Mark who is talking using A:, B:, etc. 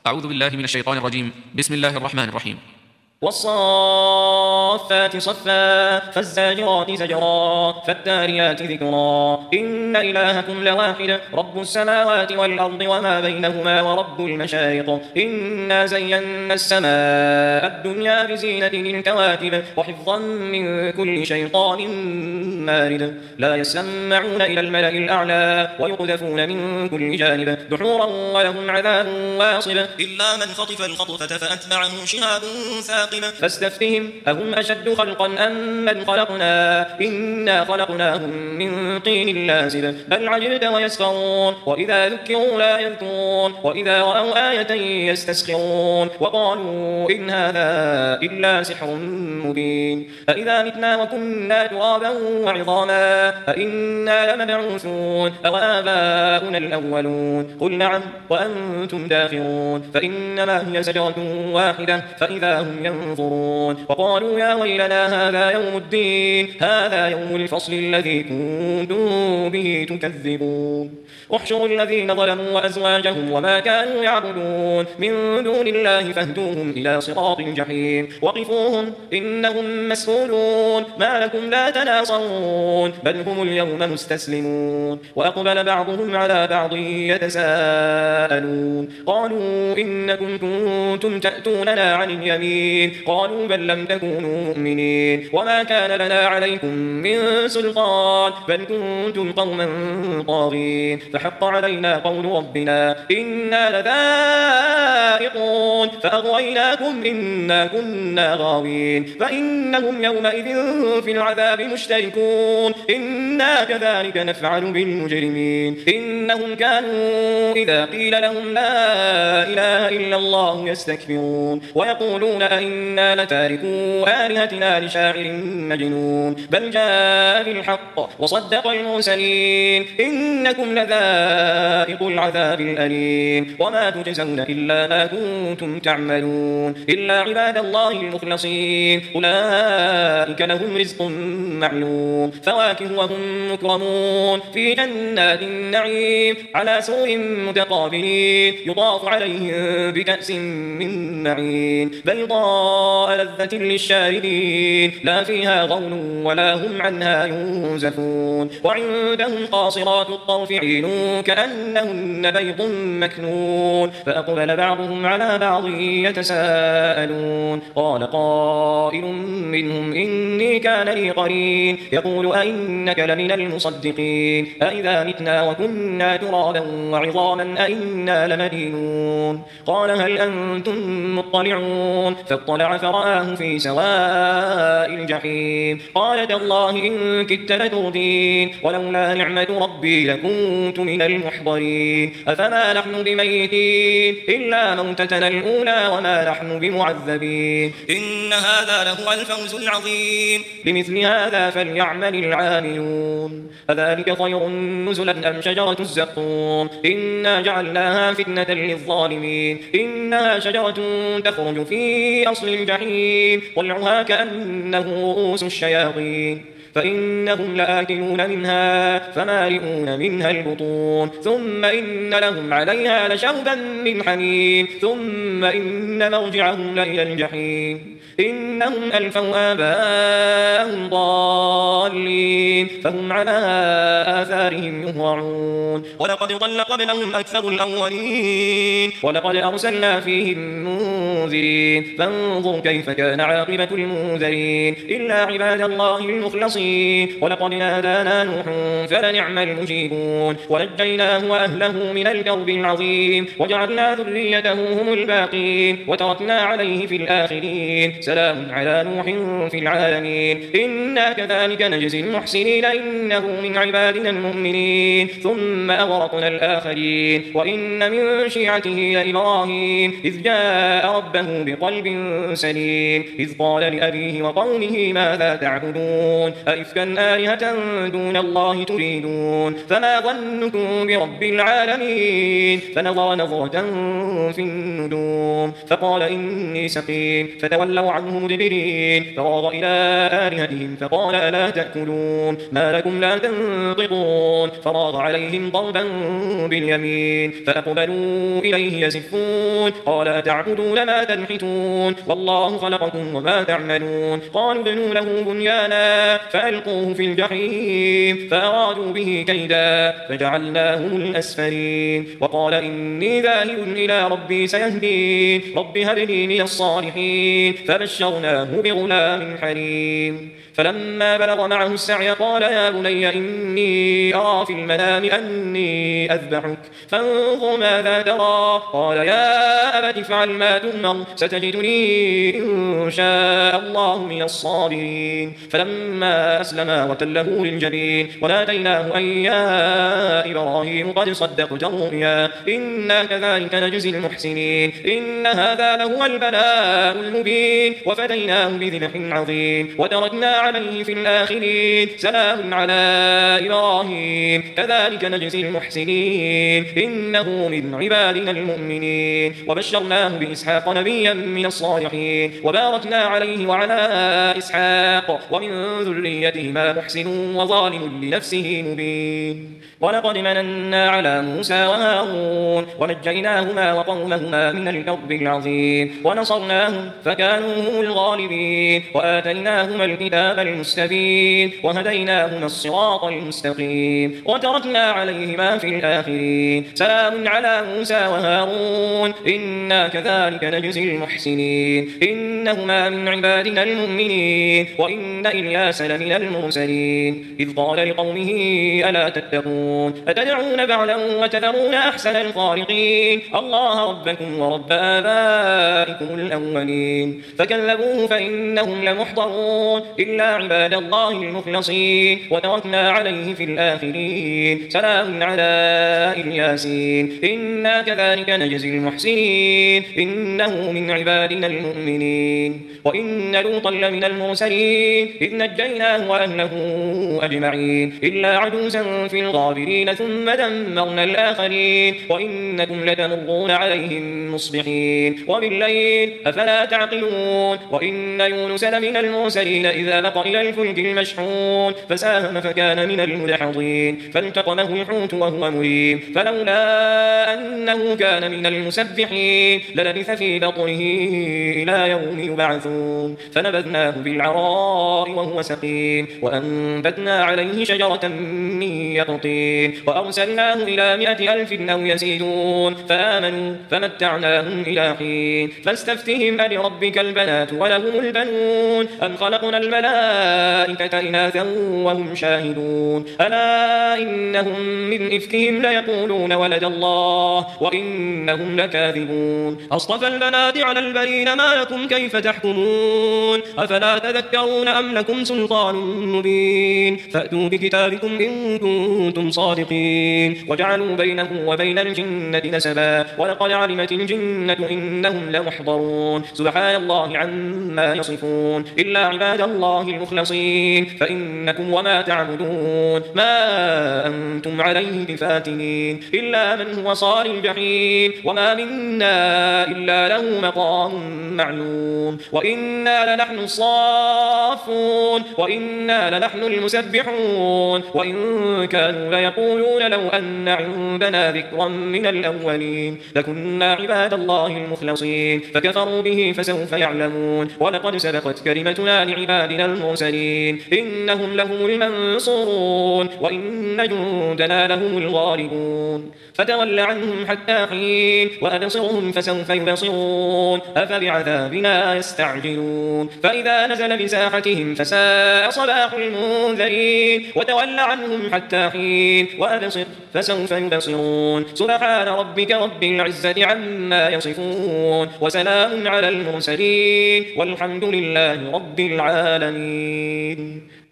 A: أعوذ بالله من الشيطان الرجيم. بسم الله الرحمن الرحيم.
B: والصافات صفا فالزاجرات زجرا فالتاليات ذكرا إن إلهكم لواحد رب السماوات والأرض وما بينهما ورب المشارق إنا زينا السماء الدنيا بزينة للكواكب وحفظا من كل شيطان مارد لا يسمعون إلى الملأ الأعلى ويقذفون من كل جانب دحورا ولهم عذاب واصب
C: إلا من خطف الخطفة فأتبعه شهاب ثاقب
B: فاستفتهم أهم أشد خلقا أم من خلقنا إنا خلقناهم من طين لازب بل عجبت ويسخرون وإذا ذكروا لا يذكرون وإذا رأوا آية يستسخرون وقالوا إن هذا إلا سحر مبين أإذا متنا وكنا ترابا وعظاما أإنا لمبعوثون أو آباؤنا الأولون قل نعم وأنتم داخرون فإنما هي زجرة واحدة فإذا هم ينظرون وقالوا يا ويلنا هذا يوم الدين هذا يوم الفصل الذي كنتم به تكذبون احشروا الذين ظلموا وأزواجهم وما كانوا يعبدون من دون الله فاهدوهم إلى صراط الجحيم وقفوهم إنهم مسؤولون ما لكم لا تناصرون بل هم اليوم مستسلمون وأقبل بعضهم على بعض يتساءلون قالوا إنكم كنتم تأتوننا عن اليمين قالوا بل لم تكونوا مؤمنين وما كان لنا عليكم من سلطان بل كنتم قوما طاغين فحق علينا قول ربنا إنا لذائقون فأغويناكم إنا كنا غاوين فإنهم يومئذ في العذاب مشتركون إنا كذلك نفعل بالمجرمين إنهم كانوا إذا قيل لهم لا إله إلا الله يستكبرون ويقولون أئنا لتاركوا آلهتنا لشاعر مجنون بل جاء بالحق وصدق المرسلين إنكم لذائق العذاب الأليم وما تجزون إلا ما كنتم تعملون إلا عباد الله المخلصين أولئك لهم رزق معلوم فواكه وهم مكرمون في جنات النعيم على سرر متقابلين يطاف عليهم بكأس من معين بيضاء لذة للشاربين لا فيها غول ولا هم عنها ينزفون وعندهم قاصرات الطرف عين كأنهن بيض مكنون فأقبل بعضهم على بعض يتساءلون قال قائل منهم إني كان لي قرين يقول أئنك لمن المصدقين أئذا متنا وكنا ترابا وعظاما أئنا لمدينون قال هل أنتم مطلعون فاطلع فرآه في سواء الجحيم قال تالله إن كدت لتردين ولولا نعمة ربي لكنت من المحضرين أفما نحن بميتين إلا موتتنا الأولى وما نحن بمعذبين
C: إن هذا لهو الفوز العظيم
B: لمثل هذا فليعمل العاملون أذلك خير نزلا أم شجرة الزقوم إنا جعلناها فتنة للظالمين إنها شجرة تخرج في أصل الجحيم طلعها كأنه رؤوس الشياطين فإنهم لآكلون منها فمالئون منها البطون ثم إن لهم عليها لشوبا من حميم ثم إن مرجعهم لإلى الجحيم إنهم ألفوا آباءهم ضالين فهم على آثارهم يهرعون
C: ولقد ضل قبلهم أكثر الأولين
B: ولقد أرسلنا فيهم منذرين فانظر كيف كان عاقبة المنذرين إلا عباد الله المخلصين ولقد نادانا نوح فلنعم المجيبون ونجيناه وأهله من الكرب العظيم وجعلنا ذريته هم الباقين وتركنا عليه في الآخرين سلام على نوح في العالمين إنا كذلك نجزي المحسنين إنه من عبادنا المؤمنين ثم أغرقنا الآخرين وإن من شيعته لإبراهيم إذ جاء ربه بقلب سليم إذ قال لأبيه وقومه ماذا تعبدون أئفكا آلهة دون الله تريدون فما ظنكم برب العالمين فنظر نظرة في النجوم فقال إني سقيم فتولوا عنه مدبرين فراغ إلى آلهتهم فقال ألا تأكلون ما لكم لا تنطقون فراغ عليهم ضربا باليمين فأقبلوا إليه يزفون قال أتعبدون ما تنحتون والله خلقكم وما تعملون قالوا ابنوا له بنيانا فألقوه في الجحيم فأرادوا به كيدا فجعلناهم الأسفلين وقال إني ذاهب إلى ربي سيهدين رب هب لي من الصالحين فبشرناه بغلام حليم فلما بلغ معه السعي قال يا بني إني أرى في المنام أني أذبحك فانظر ماذا ترى قال يا أبت افعل ما تؤمر ستجدني إن شاء الله من الصابرين فلما أسلما وتله للجبين وناديناه أن يا إبراهيم قد صدقت الرؤيا إنا كذلك نجزي المحسنين إن هذا لهو البلاء المبين وفديناه بذبح عظيم وتركنا عليه في الآخرين سلام على إبراهيم كذلك نجزي المحسنين إنه من عبادنا المؤمنين وبشرناه بإسحاق نبيا من الصالحين وباركنا عليه وعلى إسحاق ومن ذريتهما محسن وظالم لنفسه مبين ولقد مننا على موسى وهارون ونجيناهما وقومهما من الكرب العظيم ونصرناهم فكانوا هم الغالبين وآتيناهما الكتاب المستبين وهديناهما الصراط المستقيم وتركنا عليهما في الآخرين سلام على موسى وهارون إنا كذلك نجزي المحسنين إنهما من عبادنا المؤمنين وإن إلياس لمن المرسلين إذ قال لقومه ألا تتقون أتدعون بعلا وتذرون أحسن الخالقين الله ربكم ورب آبائكم الأولين فكذبوه فإنهم لمحضرون إلا عباد الله المخلصين وتركنا عليه في الآخرين سلام على الياسين إنا كذلك نجزي المحسنين إنه من عبادنا المؤمنين وإن لوطا لمن المرسلين إذ نجيناه وأهله أجمعين إلا عجوزا في الغابرين ثم دمرنا الآخرين وإنكم لتمرون عليهم مصبحين وبالليل أفلا تعقلون وإن يونس لمن المرسلين إذا بق إلى الفلك المشحون فساهم فكان من المدحضين فالتقمه الحوت وهو مليم فلولا أنه كان من المسبحين للبث في بطنه إلى يوم يبعثون فنبذناه بالعراء وهو سقيم وأنبتنا عليه شجرة من يقطين وأرسلناه إلى 100,000 أو يزيدون فآمنوا فمتعناهم إلى حين فاستفتهم ألربك البنات ولهم البنون أم خلقنا الملائكة إناثا وهم شاهدون ألا إنهم من إفكهم ليقولون ولد الله وإنهم لكاذبون أصطفى البنات على البنين ما لكم كيف تحكمون أفلا تذكرون أم لكم سلطان مبين فأتوا بكتابكم إن كنتم صادقين وجعلوا بينه وبين الجنة نسبا ولقد علمت الجنة إنهم لمحضرون سبحان الله عما يصفون إلا عباد الله المخلصين فإنكم وما تعبدون ما أنتم عليه بفاتنين إلا من هو صال الجحيم وما منا إلا له مقام معلوم وإنا لنحن الصافون وإنا لنحن المسبحون وإن كانوا ليقولون لو أن عندنا ذكرا من الأولين لكنا عباد الله المخلصين فكفروا به فسوف يعلمون ولقد سبقت كلمتنا لعبادنا المرسلين إنهم لهم المنصورون وإن جندنا لهم الغالبون فتول عنهم حتى حين وأبصرهم فسوف يبصرون أفبعذابنا يستعجلون فإذا نزل بساحتهم فساء صباح المنذرين وتول عنهم حتى حين وأبصر فسوف يبصرون سبحان ربك رب العزة عما يصفون وسلام على المرسلين والحمد لله رب العالمين.